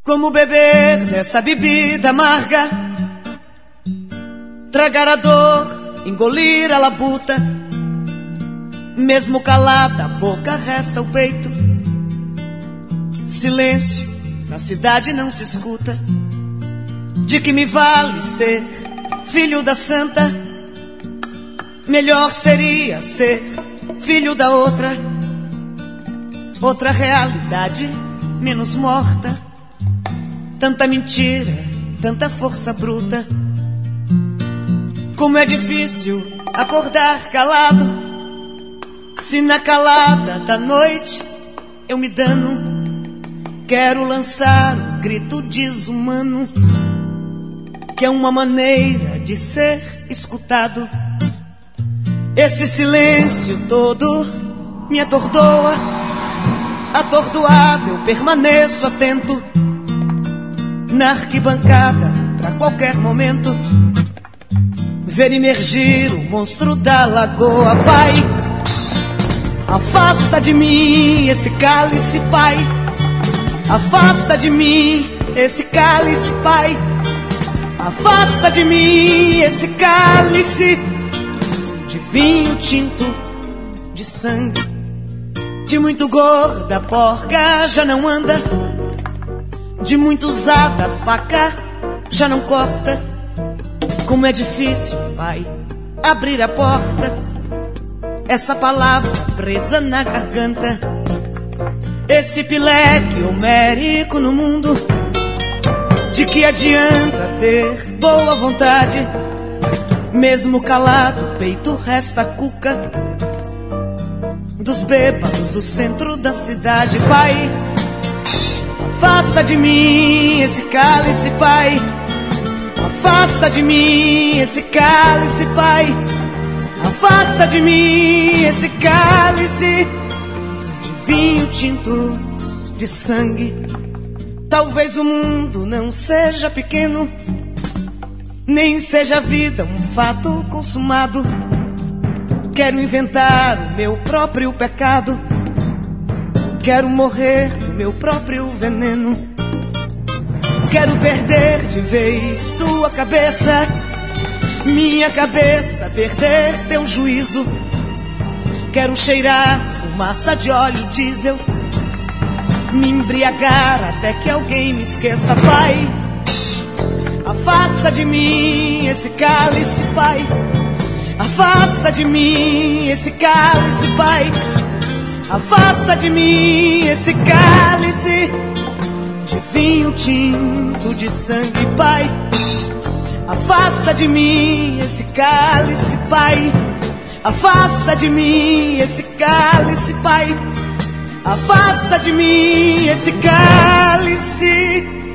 Como beber dessa bebida amarga, tragar a dor, engolir a labuta. Mesmo calada a boca resta o peito. Silêncio, na cidade não se escuta. De que me vale ser filho da santa? Melhor seria ser filho da outra. Outra realidade menos morta. Tanta mentira, tanta força bruta. Como é difícil acordar calado, se na calada da noite eu me dano. Quero lançar um grito desumano, que é uma maneira de ser escutado. Esse silêncio todo me atordoa. Atordoado eu permaneço atento na arquibancada pra qualquer momento ver emergir o monstro da lagoa. Pai, afasta de mim esse cálice, pai. Afasta de mim esse cálice, pai. Afasta de mim esse cálice de vinho tinto, de sangue. De muito gorda a porca já não anda. De muito usada a faca já não corta. Como é difícil, pai, abrir a porta. Essa palavra presa na garganta. Esse pileque homérico no mundo. De que adianta ter boa vontade? Mesmo calado o peito resta a cuca dos bêbados do centro da cidade. Pai, afasta de mim esse cálice, pai. Afasta de mim esse cálice, pai. Afasta de mim esse cálice de vinho tinto, de sangue. Talvez o mundo não seja pequeno, nem seja a vida um fato consumado. Quero inventar o meu próprio pecado. Quero morrer do meu próprio veneno. Quero perder de vez tua cabeça, minha cabeça, perder teu juízo. Quero cheirar fumaça de óleo diesel, me embriagar até que alguém me esqueça. Pai, afasta de mim esse cálice, pai. Afasta de mim esse cálice, pai. Afasta de mim esse cálice de vinho tinto, de sangue, pai. Afasta de mim esse cálice, pai. Afasta de mim esse cálice, pai. Afasta de mim esse cálice